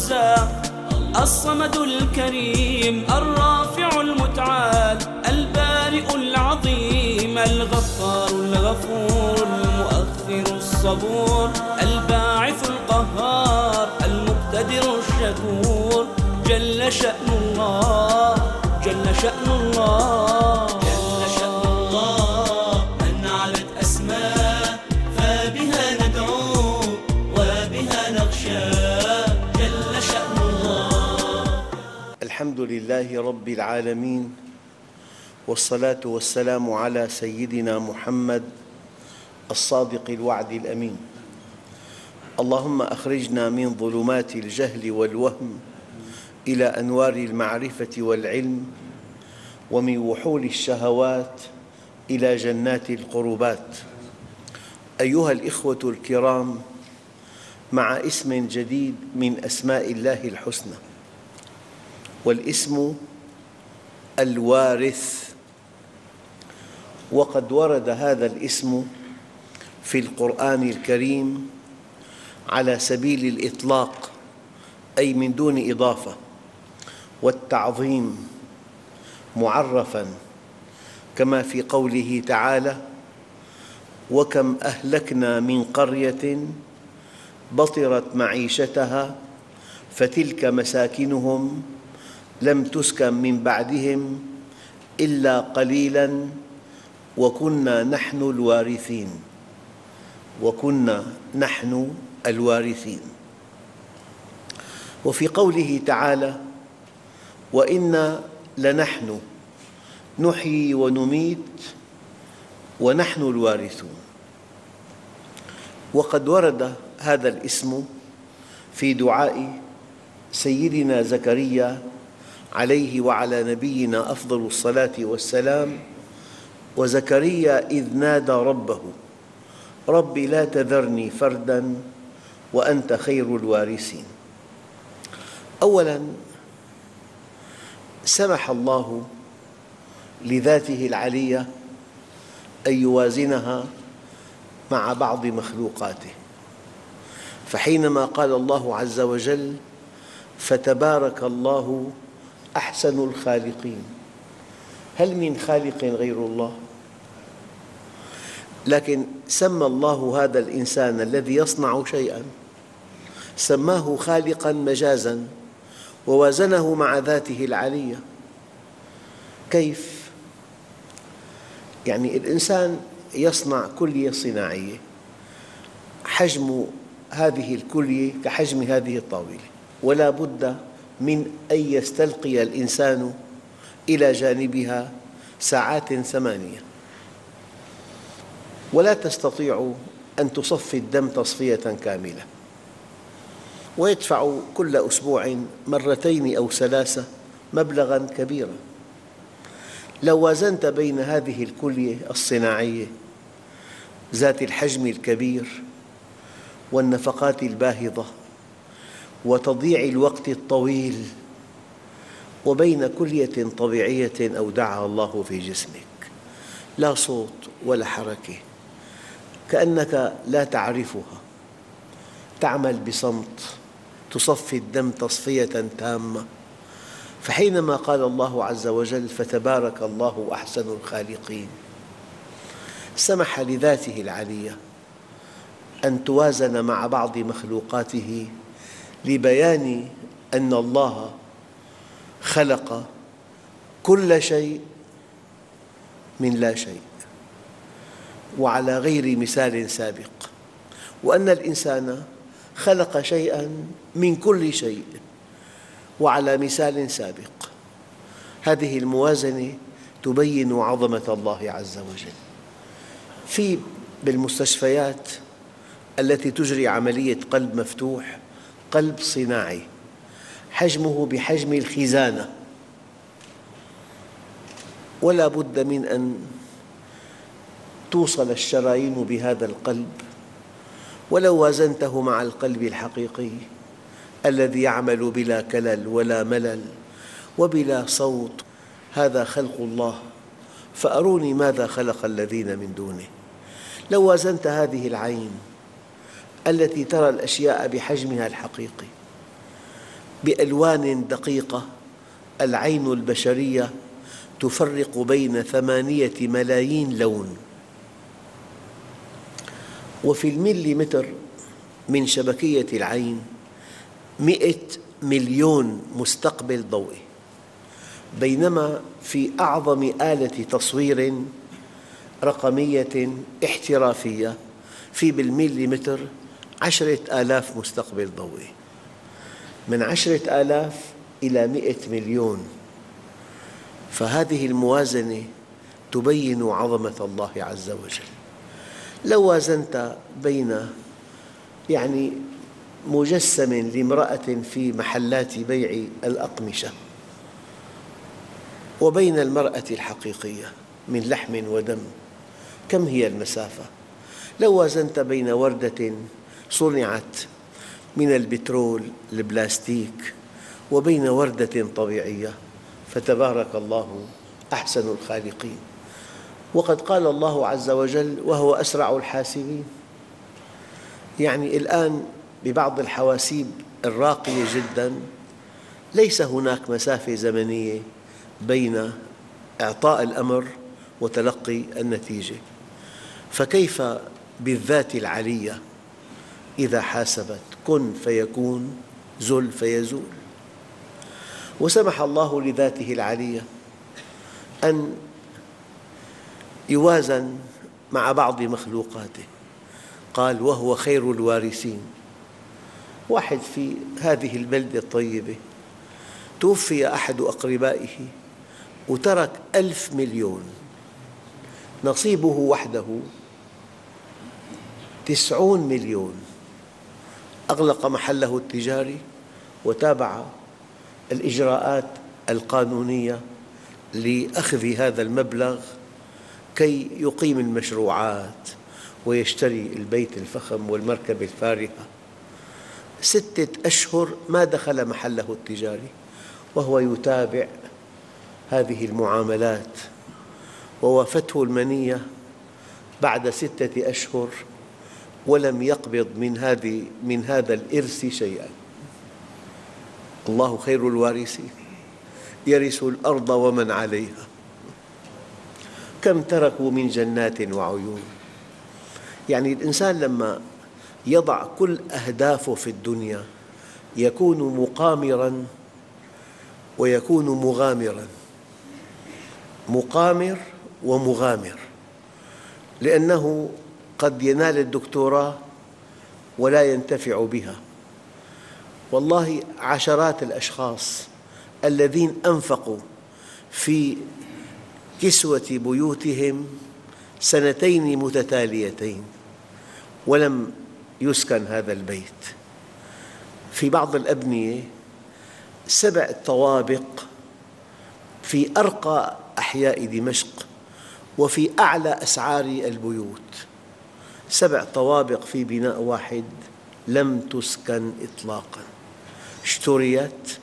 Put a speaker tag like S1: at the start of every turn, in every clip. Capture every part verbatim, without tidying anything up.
S1: الرزاق الصمد الكريم الرافع المتعال البارئ العظيم الغفار الغفور المؤخر الصبور الباعث القهار المقتدر الشكور جل شأن الله جل شأن الله جل شأن الله من علت أسماء فبها ندعو وبها نخشى جل شأن الله.
S2: الحمد لله رب العالمين، والصلاة والسلام على سيدنا محمد الصادق الوعد الأمين. اللهم أخرجنا من ظلمات الجهل والوهم إلى أنوار المعرفة والعلم، ومن وحول الشهوات إلى جنات القربات. أيها الإخوة الكرام، مع اسم جديد من أسماء الله الحسنى، والاسم الوارث. وقد ورد هذا الاسم في القرآن الكريم على سبيل الإطلاق، أي من دون إضافة، والتعظيم معرفاً، كما في قوله تعالى: وكم أهلكنا من قرية بطرت معيشتها فتلك مساكنهم لم تسكن من بعدهم إلا قليلاً وكنا نحن الوارثين وكنا نحن الوارثين. وفي قوله تعالى: وإنا لنحن نحيي ونميت ونحن الوارثون. وقد ورد هذا الاسم في دعاء سيدنا زكريا عليه وعلى نبينا أفضل الصلاة والسلام: وزكريا إذ نادى ربه رب لا تذرني فرداً وأنت خير الوارثين. أولاً، سمح الله لذاته العلية أن يوازنها مع بعض مخلوقاته، فحينما قال الله عز وجل: فتبارك الله أحسن الخالقين، هل من خالق غير الله؟ لكن سمى الله هذا الإنسان الذي يصنع شيئاً، سماه خالقاً مجازاً، ووازنه مع ذاته العلية. كيف؟ يعني الإنسان يصنع كلية صناعية، حجم هذه الكلية كحجم هذه الطاولة، ولا بد من أن يستلقي الإنسان إلى جانبها ساعات ثمانية، ولا تستطيع أن تصفي الدم تصفية كاملة، ويدفع كل أسبوع مرتين أو ثلاثة مبلغاً كبيراً. لو وازنت بين هذه الكلية الصناعية ذات الحجم الكبير والنفقات الباهظة وتضييع الوقت الطويل، وبين كلية طبيعية أودعها الله في جسمك، لا صوت ولا حركة، كأنك لا تعرفها، تعمل بصمت، تصفي الدم تصفية تامة. فحينما قال الله عز وجل: فتبارك الله أحسن الخالقين، سمح لذاته العلية أن توازن مع بعض مخلوقاته، لبيان أن الله خلق كل شيء من لا شيء وعلى غير مثال سابق، وأن الإنسان خلق شيئاً من كل شيء وعلى مثال سابق. هذه الموازنة تبين عظمة الله عز وجل. في بالمستشفيات التي تجري عملية قلب مفتوح قلب صناعي حجمه بحجم الخزانة، ولا بد من أن توصل الشرايين بهذا القلب، ولو وازنته مع القلب الحقيقي الذي يعمل بلا كلل ولا ملل وبلا صوت، هذا خلق الله، فأروني ماذا خلق الذين من دونه. لو وازنت هذه العين التي ترى الأشياء بحجمها الحقيقي بألوان دقيقة العين البشرية تفرق بين ثمانية ملايين لون. وفي المليمتر من شبكية العين مئة مليون مستقبل ضوئي، بينما في أعظم آلة تصوير رقمية احترافية في بالمليمتر عشرة آلاف مستقبل ضوئي. من عشرة آلاف إلى مئة مليون، فهذه الموازنة تبين عظمة الله عز وجل. لو وازنت بين يعني مجسم لامرأة في محلات بيع الأقمشة وبين المرأة الحقيقية من لحم ودم، كم هي المسافة؟ لو وازنت بين وردة صنعت من البترول البلاستيك وبين وردة طبيعية، فتبارك الله أحسن الخالقين. وقد قال الله عز وجل: وهو أسرع الحاسبين. يعني الآن ببعض الحواسيب الراقية جداً ليس هناك مسافة زمنية بين إعطاء الأمر وتلقي النتيجة، فكيف بالذات العلية إذا حاسبت كن فيكون زل فيزول؟ وسمح الله لذاته العلية أن يوازن مع بعض مخلوقاته، قال: وهو خير الوارثين. واحد في هذه البلدة الطيبة توفي أحد أقربائه وترك ألف مليون، نصيبه وحده تسعون مليون. أغلق محله التجاري وتابع الإجراءات القانونية لأخذ هذا المبلغ كي يقيم المشروعات ويشتري البيت الفخم والمركبة الفارهة. ستة أشهر ما دخل محله التجاري وهو يتابع هذه المعاملات، ووافته المنية بعد ستة أشهر ولم يقبض من هذه من هذا الإرث شيئاً. الله خير الوارثين، يرث الأرض ومن عليها. كم تركوا من جنات وعيون. يعني الإنسان لما يضع كل أهدافه في الدنيا يكون مقامراً ويكون مغامراً، مقامر ومغامر، لأنه قد ينال الدكتوراه ولا ينتفع بها. والله عشرات الأشخاص الذين أنفقوا في كسوة بيوتهم سنتين متتاليتين ولم يسكن هذا البيت. في بعض الأبنية سبع طوابق في أرقى أحياء دمشق وفي أعلى أسعار البيوت، سبع طوابق في بناء واحد لم تسكن إطلاقاً، اشتريت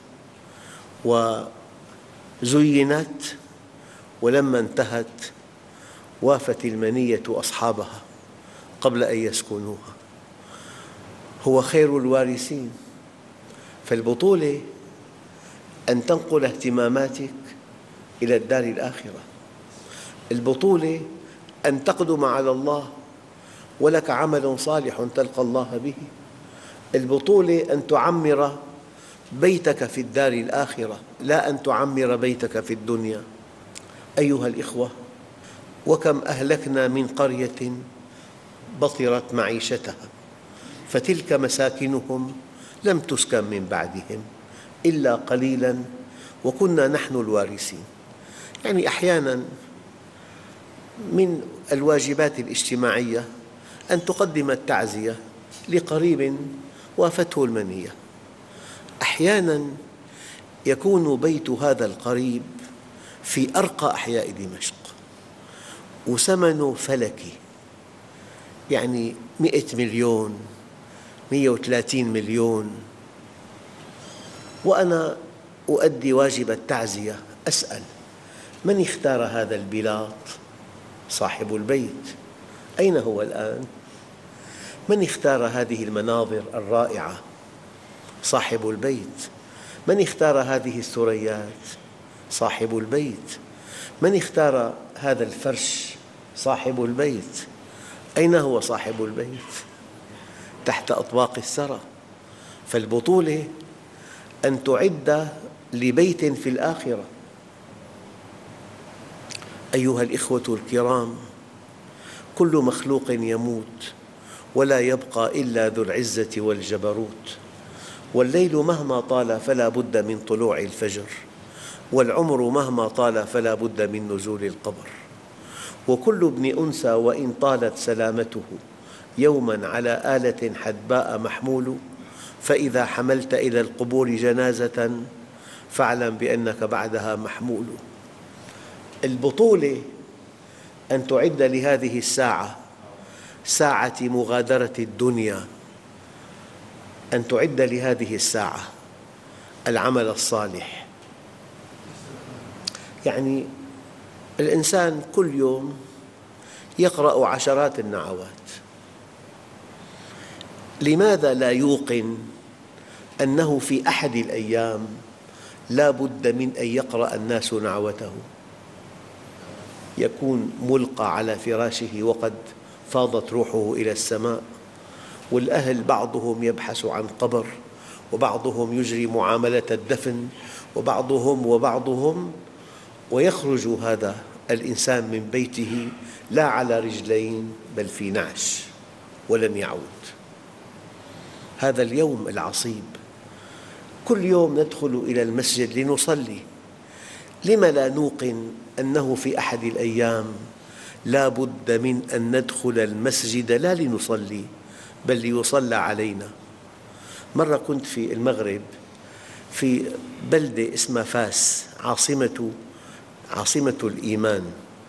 S2: وزينت، ولما انتهت وافت المنية أصحابها قبل أن يسكنوها. هو خير الوارثين. فالبطولة أن تنقل اهتماماتك إلى الدار الآخرة، البطولة أن تقدم على الله ولك عمل صالح تلقى الله به، البطولة أن تعمر بيتك في الدار الآخرة لا أن تعمر بيتك في الدنيا. أيها الإخوة، وكم أهلكنا من قرية بطرت معيشتها فتلك مساكنهم لم تسكن من بعدهم إلا قليلاً وكنا نحن الوارثين. يعني أحياناً من الواجبات الاجتماعية أن تقدم التعزية لقريب وافته المنية. أحياناً يكون بيت هذا القريب في أرقى أحياء دمشق وثمنه فلكي، يعني مئة مليون، مئة وثلاثين مليون، وأنا أؤدي واجب التعزية أسأل: من اختار هذا البلاط؟ صاحب البيت. أين هو الآن؟ من اختار هذه المناظر الرائعة؟ صاحب البيت. من اختار هذه الثريات؟ صاحب البيت. من اختار هذا الفرش؟ صاحب البيت. أين هو صاحب البيت؟ تحت أطباق الثرى. فالبطولة أن تعد لبيت في الآخرة. أيها الإخوة الكرام، كل مخلوق يموت ولا يبقى إلا ذو العزة والجبروت، والليل مهما طال فلا بد من طلوع الفجر، والعمر مهما طال فلا بد من نزول القبر، وكل ابن أنثى وإن طالت سلامته يوما على آلة حدباء محمول، فإذا حملت إلى القبور جنازة فاعلم بأنك بعدها محمول. البطولة أن تعد لهذه الساعة، ساعة مغادرة الدنيا، أن تعد لهذه الساعة العمل الصالح. يعني الإنسان كل يوم يقرأ عشرات النعوات، لماذا لا يوقن أنه في أحد الأيام لا بد من أن يقرأ الناس نعوته؟ يكون ملقى على فراشه وقد فاضت روحه إلى السماء، والأهل بعضهم يبحث عن قبر، وبعضهم يجري معاملة الدفن، وبعضهم وبعضهم ويخرج هذا الإنسان من بيته لا على رجلين بل في نعش ولن يعود. هذا اليوم العصيب، كل يوم ندخل إلى المسجد لنصلي، لم لا نوقن أنه في أحد الأيام لا بد من أن ندخل المسجد لا لنصلي بل ليصلى علينا؟ مرة كنت في المغرب في بلدة اسمها فاس، عاصمة عاصمة الإيمان،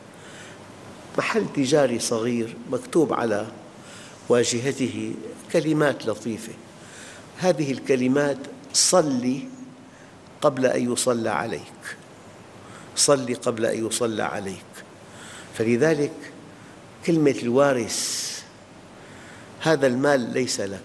S2: محل تجاري صغير مكتوب على واجهته كلمات لطيفة، هذه الكلمات: صلي قبل أن يصلى عليك، صلي قبل أن يصلى عليك. فلذلك كلمة الوارث، هذا المال ليس لك،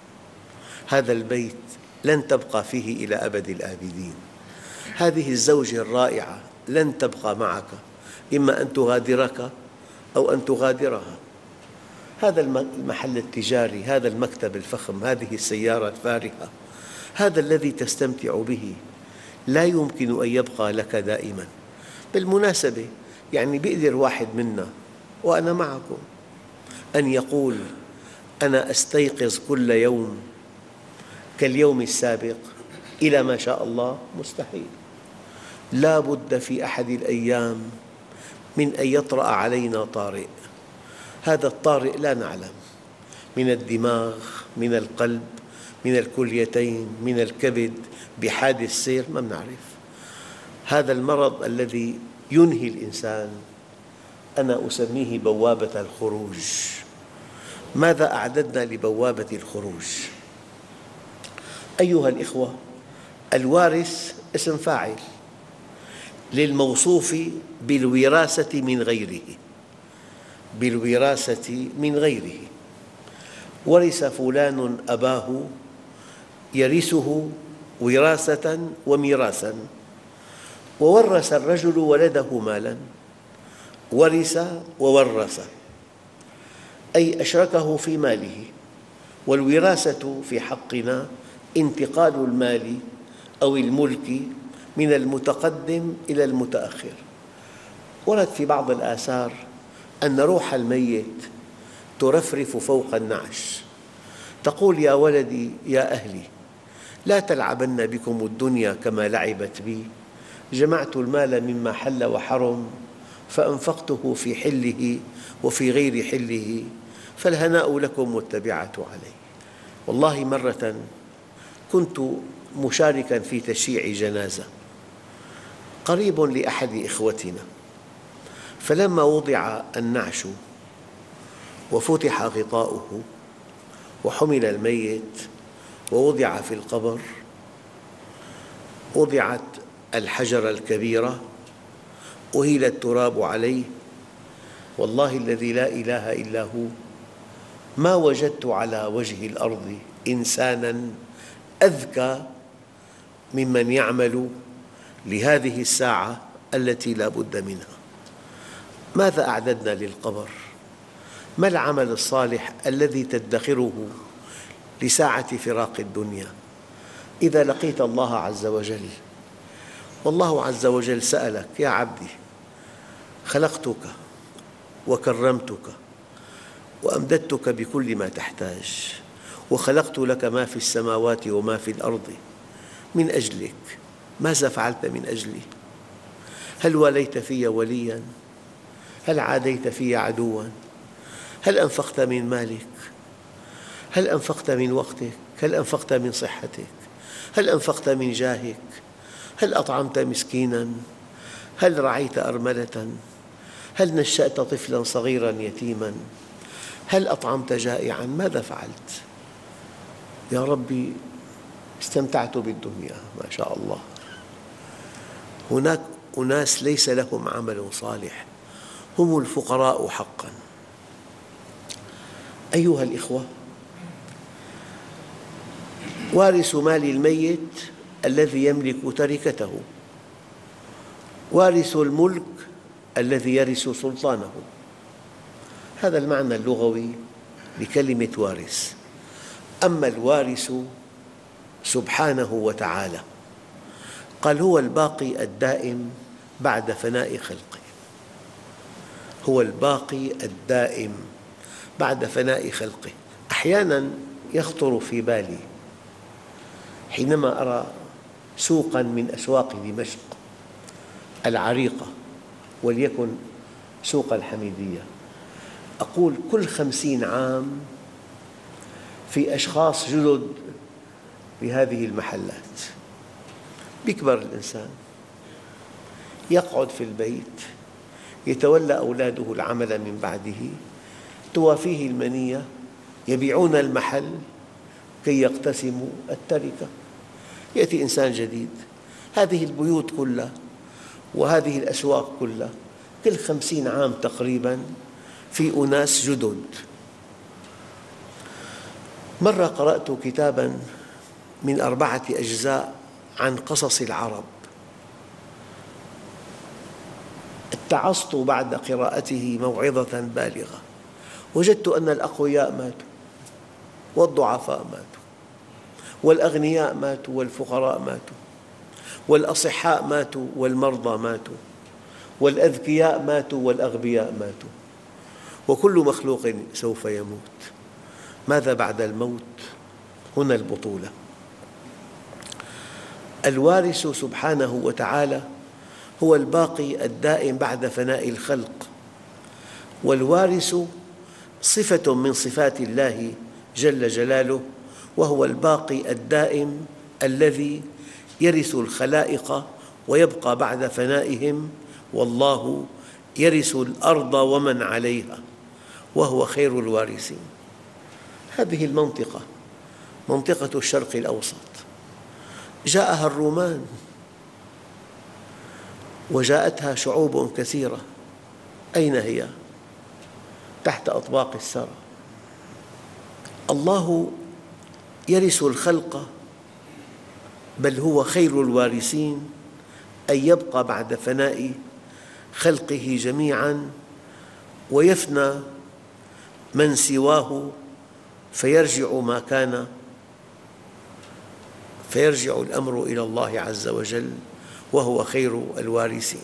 S2: هذا البيت لن تبقى فيه إلى أبد الآبدين، هذه الزوجة الرائعة لن تبقى معك، إما أن تغادرك أو أن تغادرها، هذا المحل التجاري، هذا المكتب الفخم، هذه السيارة الفارهة، هذا الذي تستمتع به لا يمكن أن يبقى لك دائما. بالمناسبة يعني بيقدر واحد منا وأنا معكم أن يقول: أنا أستيقظ كل يوم كاليوم السابق إلى ما شاء الله؟ مستحيل. لا بد في أحد الأيام من أن يطرأ علينا طارئ، هذا الطارئ لا نعلم، من الدماغ، من القلب، من الكليتين، من الكبد، بحادث سير ما نعرف. هذا المرض الذي ينهي الإنسان أنا أسميه بوابة الخروج. ماذا أعددنا لبوابة الخروج؟ أيها الإخوة، الوارث اسم فاعل للموصوف بالوراثة من غيره، بالوراثة من غيره. ورث فلان أباه يرثه وراثة وميراثا، وورث الرجل ولده مالا، ورث وورث، أي أشركه في ماله. والوراثة في حقنا انتقال المال أو الملك من المتقدم إلى المتأخر. ورد في بعض الآثار أن روح الميت ترفرف فوق النعش، تقول: يا ولدي يا أهلي، لا تلعبن بكم الدنيا كما لعبت بي، جمعت المال مما حل وحرم فأنفقته في حله وفي غير حله، فالهناء لكم والتبعة عليه. والله مرة كنت مشاركاً في تشييع جنازة قريب لأحد إخوتنا، فلما وضع النعش وفتح غطاؤه وحمل الميت ووضع في القبر، وضعت الحجرة الكبيرة، أهيل التراب عليه، والله الذي لا إله إلا هو ما وجدت على وجه الأرض إنساناً أذكى ممن يعمل لهذه الساعة التي لا بد منها. ماذا أعددنا للقبر؟ ما العمل الصالح الذي تدخره لساعة فراق الدنيا إذا لقيت الله عز وجل؟ والله عز وجل سألك: يا عبدي، خلقتك وكرمتك وأمددتك بكل ما تحتاج، وخلقت لك ما في السماوات وما في الأرض من أجلك، ماذا فعلت من أجلي؟ هل واليت في ولياً؟ هل عاديت في عدواً؟ هل أنفقت من مالك؟ هل أنفقت من وقتك؟ هل أنفقت من صحتك؟ هل أنفقت من جاهك؟ هل أطعمت مسكيناً؟ هل رعيت أرملة؟ هل نشأت طفلاً صغيراً يتيماً؟ هل أطعمت جائعاً؟ ماذا فعلت؟ يا ربي، استمتعت بالدنيا ما شاء الله. هناك أناس ليس لهم عمل صالح، هم الفقراء حقاً. أيها الإخوة، وارث مال الميت الذي يملك تركته، وارث الملك الذي يرث سلطانه. هذا المعنى اللغوي لكلمة وارث. أما الوارث سبحانه وتعالى قال: هو الباقي الدائم بعد فناء خلقه. هو الباقي الدائم بعد فناء خلقه. أحياناً يخطر في بالي حينما أرى سوقاً من أسواق دمشق العريقة، وليكن سوق الحميدية، أقول: كل خمسين عام في أشخاص جدد بهذه المحلات. يكبر الإنسان، يقعد في البيت، يتولى أولاده العمل من بعده، توافيه المنية، يبيعون المحل كي يقتسموا التركة. يأتي إنسان جديد. هذه البيوت كلها وهذه الأسواق كلها كل خمسين عام تقريباً في أناس جدد. مرة قرأت كتاباً من أربعة أجزاء عن قصص العرب، اتعظت بعد قراءته موعظة بالغة. وجدت أن الأقوياء ماتوا والضعفاء ماتوا والأغنياء ماتوا والفقراء ماتوا والأصحاء ماتوا والمرضى ماتوا والأذكياء ماتوا والأغبياء ماتوا، وكل مخلوق سوف يموت. ماذا بعد الموت؟ هنا البطولة. الوارث سبحانه وتعالى هو الباقي الدائم بعد فناء الخلق، والوارث صفة من صفات الله جل جلاله، وهو الباقي الدائم الذي يرث الخلائق ويبقى بعد فنائهم، والله يرث الأرض ومن عليها وهو خير الوارثين. هذه المنطقة منطقة الشرق الأوسط جاءها الرومان وجاءتها شعوب كثيرة. أين هي؟ تحت أطباق الثرى. الله يرث الخلق، بل هو خير الوارثين، أن يبقى بعد فناء خلقه جميعاً ويفنى من سواه، فيرجع ما كان، فيرجع الأمر إلى الله عز وجل وهو خير الوارثين.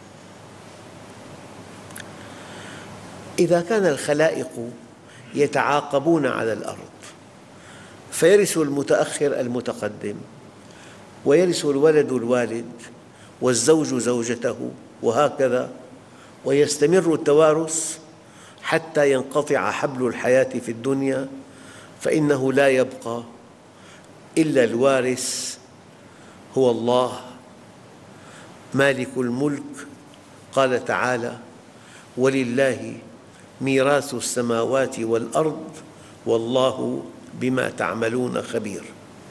S2: إذا كان الخلائق يتعاقبون على الأرض فيرث المتأخر المتقدم، ويرث الولد الوالد، والزوج زوجته، وهكذا، ويستمر التوارث حتى ينقطع حبل الحياة في الدنيا، فإنه لا يبقى إلا الوارث هو الله مالك الملك. قال تعالى: ولله ميراث السماوات والأرض والله بما تعملون خبير.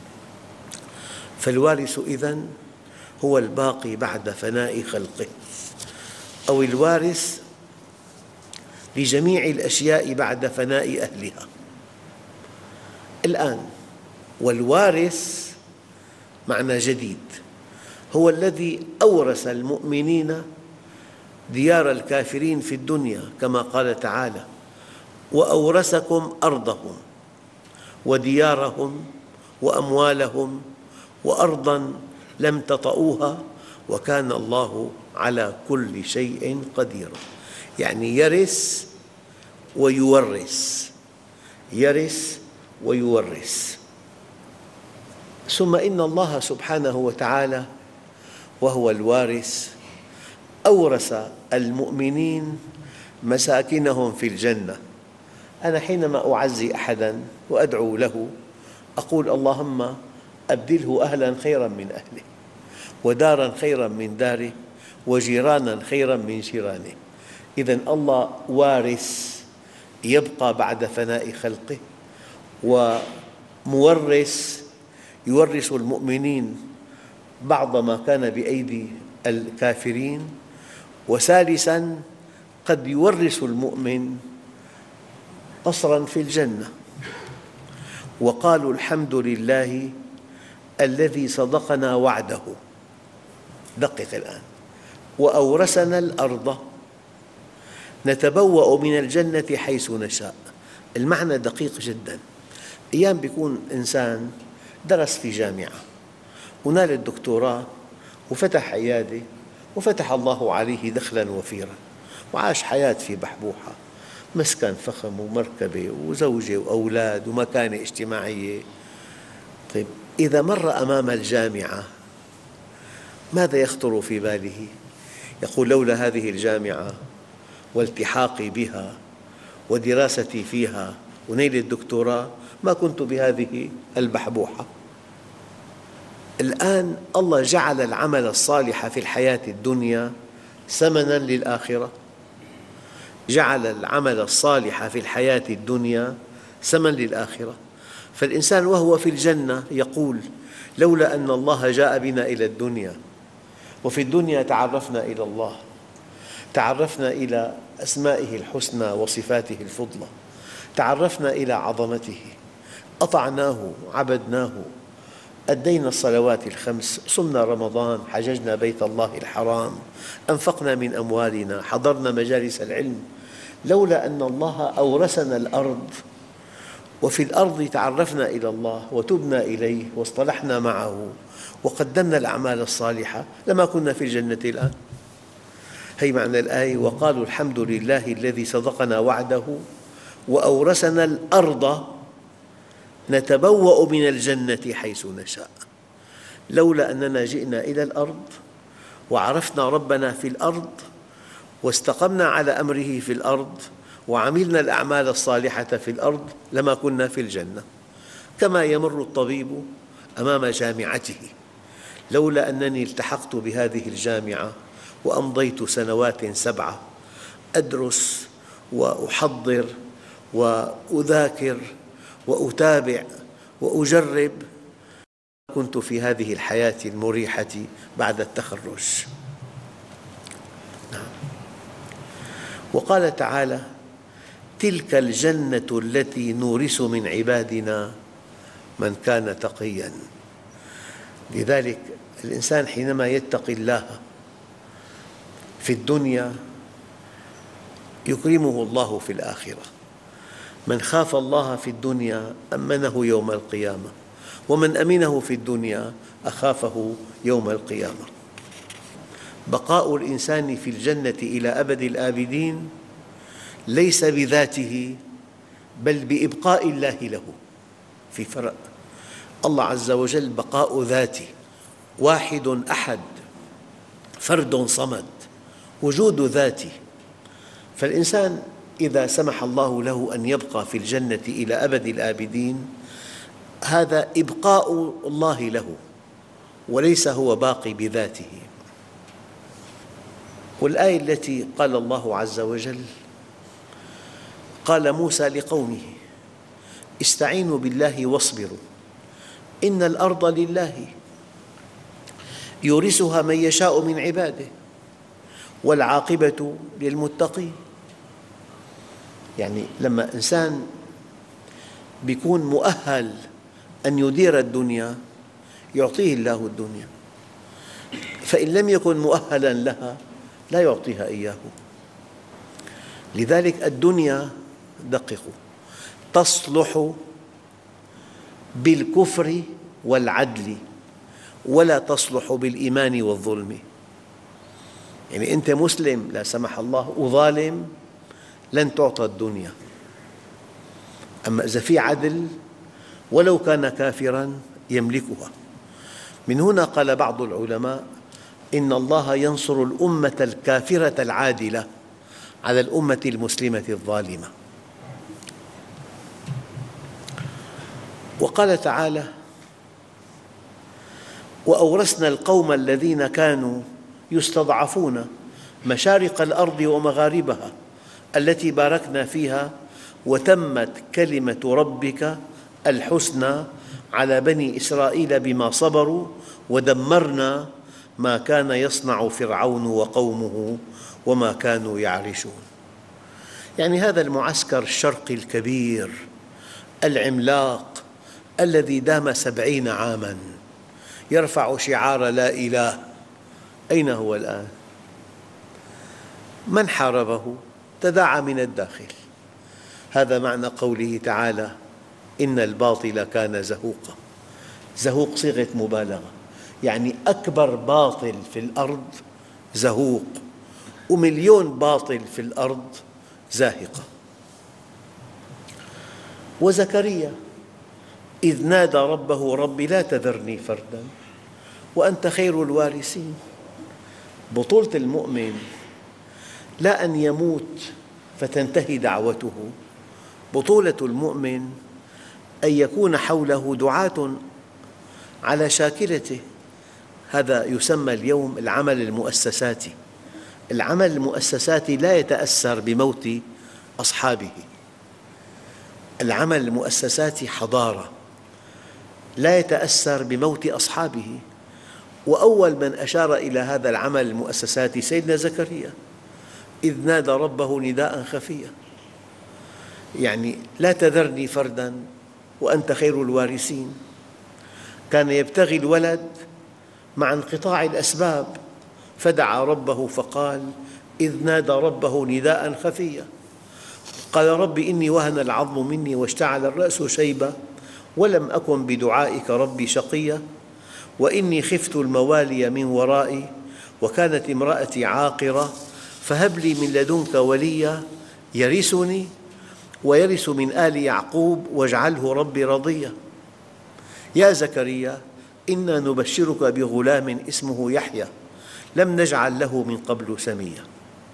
S2: فالوارث إذن هو الباقي بعد فناء خلقه، أو الوارث لجميع الأشياء بعد فناء أهلها. الآن والوارث معنى جديد، هو الذي أورث المؤمنين ديار الكافرين في الدنيا كما قال تعالى: وأورثكم أرضهم وديارهم وأموالهم وأرضاً لم تطئوها وكان الله على كل شيء قدير. يعني يرث ويورث، يرث ويورث. ثم إن الله سبحانه وتعالى وهو الوارث أورث المؤمنين مساكنهم في الجنة. أنا حينما أعزي أحداً وأدعو له أقول: اللهم أبدله أهلاً خيراً من أهله، وداراً خيراً من داره، وجيرانا خيراً من جيرانه. إذن الله وارث يبقى بعد فناء خلقه، ومورث يورث المؤمنين بعض ما كان بأيدي الكافرين، وثالثاً قد يورث المؤمن قصراً في الجنة. وقالوا: الحمد لله الذي صدقنا وعده. دقق الآن: وأورثنا الأرض نتبوأ من الجنة حيث نشاء. المعنى دقيق جداً. أيام يكون إنسان درس في جامعة ونال الدكتوراه وفتح عيادة وفتح الله عليه دخلاً وفيراً وعاش حياة في بحبوحة، مسكن فخم ومركبة وزوجة وأولاد ومكانة اجتماعية. طيب، إذا مر أمام الجامعة ماذا يخطر في باله؟ يقول: لولا هذه الجامعة والتحاقي بها ودراستي فيها ونيل الدكتوراه ما كنت بهذه البحبوحة. الآن الله جعل العمل الصالح في الحياة الدنيا ثمناً للآخرة، جعل العمل الصالح في الحياة الدنيا ثمن للآخرة. فالإنسان وهو في الجنة يقول: لولا أن الله جاء بنا إلى الدنيا وفي الدنيا تعرفنا إلى الله، تعرفنا إلى أسمائه الحسنى وصفاته الفضلى، تعرفنا إلى عظمته، أطعناه، عبدناه، أدينا الصلوات الخمس، صمنا رمضان، حججنا بيت الله الحرام، أنفقنا من أموالنا، حضرنا مجالس العلم. لولا أن الله أورثنا الأرض وفي الأرض تعرفنا إلى الله وتبنا إليه واصطلحنا معه وقدمنا الأعمال الصالحة لما كنا في الجنة الآن. هي معنى الآية: وقالوا الحمد لله الذي صدقنا وعده وأورثنا الأرض نتبوأ من الجنة حيث نشاء. لولا أننا جئنا إلى الأرض وعرفنا ربنا في الأرض واستقمنا على أمره في الأرض وعملنا الأعمال الصالحة في الأرض لما كنا في الجنة. كما يمر الطبيب أمام جامعته: لولا أنني التحقت بهذه الجامعة وأمضيت سنوات سبعة أدرس وأحضر وأذاكر وأتابع وأجرب كنت في هذه الحياة المريحة بعد التخرج. نعم. وقال تعالى: تلك الجنة التي نورث من عبادنا من كان تقياً. لذلك الإنسان حينما يتقي الله في الدنيا يكرمه الله في الآخرة. من خاف الله في الدنيا أمنه يوم القيامة، ومن أمنه في الدنيا أخافه يوم القيامة. بقاء الإنسان في الجنة إلى أبد الآبدين ليس بذاته بل بإبقاء الله له. في فرق. الله عز وجل بقاء ذاتي، واحد أحد، فرد صمد، وجود ذاتي. فالإنسان إذا سمح الله له أن يبقى في الجنة إلى أبد الآبدين هذا إبقاء الله له وليس هو باقي بذاته. والآية التي قال الله عز وجل: قال موسى لقومه استعينوا بالله واصبروا إن الأرض لله يورثها من يشاء من عباده والعاقبة للمتقين. يعني لما إنسان يكون مؤهل أن يدير الدنيا يعطيه الله الدنيا، فإن لم يكن مؤهلاً لها لا يعطيها إياه. لذلك الدنيا دققوا تصلح بالكفر والعدل ولا تصلح بالإيمان والظلم. يعني أنت مسلم لا سمح الله وظالم لن تعطى الدنيا، أما إذا في عدل ولو كان كافراً يملكها. من هنا قال بعض العلماء إن الله ينصر الأمة الكافرة العادلة على الأمة المسلمة الظالمة. وقال تعالى: وأورثنا القوم الذين كانوا يستضعفون مشارق الأرض ومغاربها التي باركنا فيها وتمت كلمة ربك الحسنى على بني إسرائيل بما صبروا ودمرنا ما كان يصنع فرعون وقومه وما كانوا يعرشون. يعني هذا المعسكر الشرقي الكبير العملاق الذي دام سبعين عاماً يرفع شعار لا إله، أين هو الآن؟ من حاربه؟ تداعى من الداخل. هذا معنى قوله تعالى: إن الباطل كان زهوقا. زهوق صيغة مبالغة، يعني أكبر باطل في الأرض زهوق، ومليون باطل في الأرض زاهقة. وزكريا إذ نادى ربه: رب لا تذرني فرداً وأنت خير الوارثين. بطولة المؤمن لا أن يموت فتنتهي دعوته، بطولة المؤمن أن يكون حوله دعاة على شاكلته. هذا يسمى اليوم العمل المؤسساتي. العمل المؤسساتي لا يتأثر بموت أصحابه، العمل المؤسساتي حضارة لا يتأثر بموت أصحابه. وأول من أشار إلى هذا العمل المؤسساتي سيدنا زكريا إذ نادى ربه نداء خفيا، يعني لا تذرني فرداً وأنت خير الوارثين. كان يبتغي الولد مع انقطاع الأسباب فدعا ربه فقال: إذ نادى ربه نداء خفيا قال: رب إني وهن العظم مني واشتعل الرأس شيبا ولم أكن بدعائك ربي شقيا وإني خفت الموالي من ورائي وكانت امرأتي عاقرة فهب لي من لدنك وليا يرثني ويرث من آل يعقوب واجعله ربي رضيا. يا زكريا إنا نبشرك بغلام اسمه يحيى لم نجعل له من قبل سميا.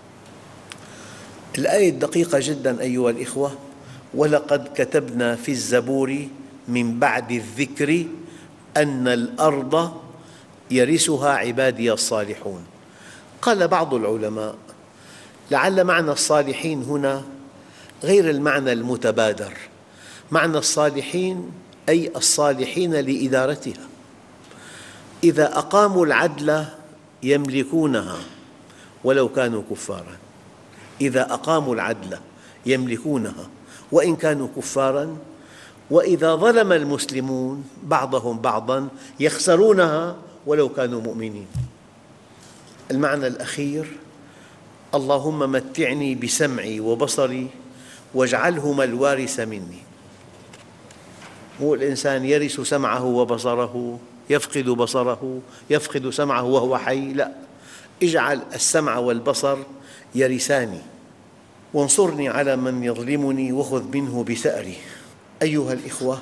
S2: الآية دقيقة جداً أيها الإخوة: ولقد كتبنا في الزبور من بعد الذكر أن الأرض يرثها عبادي الصالحون. قال بعض العلماء: لعل معنى الصالحين هنا غير المعنى المتبادر، معنى الصالحين أي الصالحين لإدارتها. إذا أقاموا العدل يملكونها ولو كانوا كفاراً، إذا أقاموا العدل يملكونها وإن كانوا كفاراً، وإذا ظلم المسلمون بعضهم بعضاً يخسرونها ولو كانوا مؤمنين. المعنى الأخير: اللهم متعني بسمعي وبصري واجعلهما الوارث مني. مو الإنسان يرث سمعه وبصره، يفقد بصره، يفقد سمعه وهو حي، لا، اجعل السمع والبصر يرثاني وانصرني على من يظلمني وخذ منه بثأري. أيها الإخوة،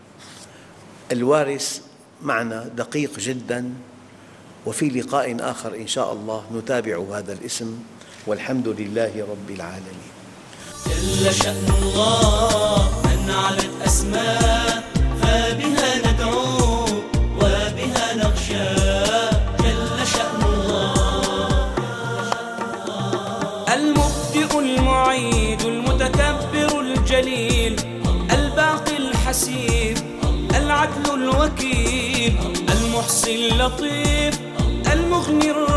S2: الوارث معنى دقيق جداً، وفي لقاء آخر إن شاء الله نتابع هذا الاسم، والحمد لله رب العالمين.
S1: جل شأن الله من علت أسماء فبها ندعو وبها نخشى. جل شأن الله المبدئ المعيد المتكبر الجليل الباقي الحسيب العدل الوكيل المحصي اللطيف المغني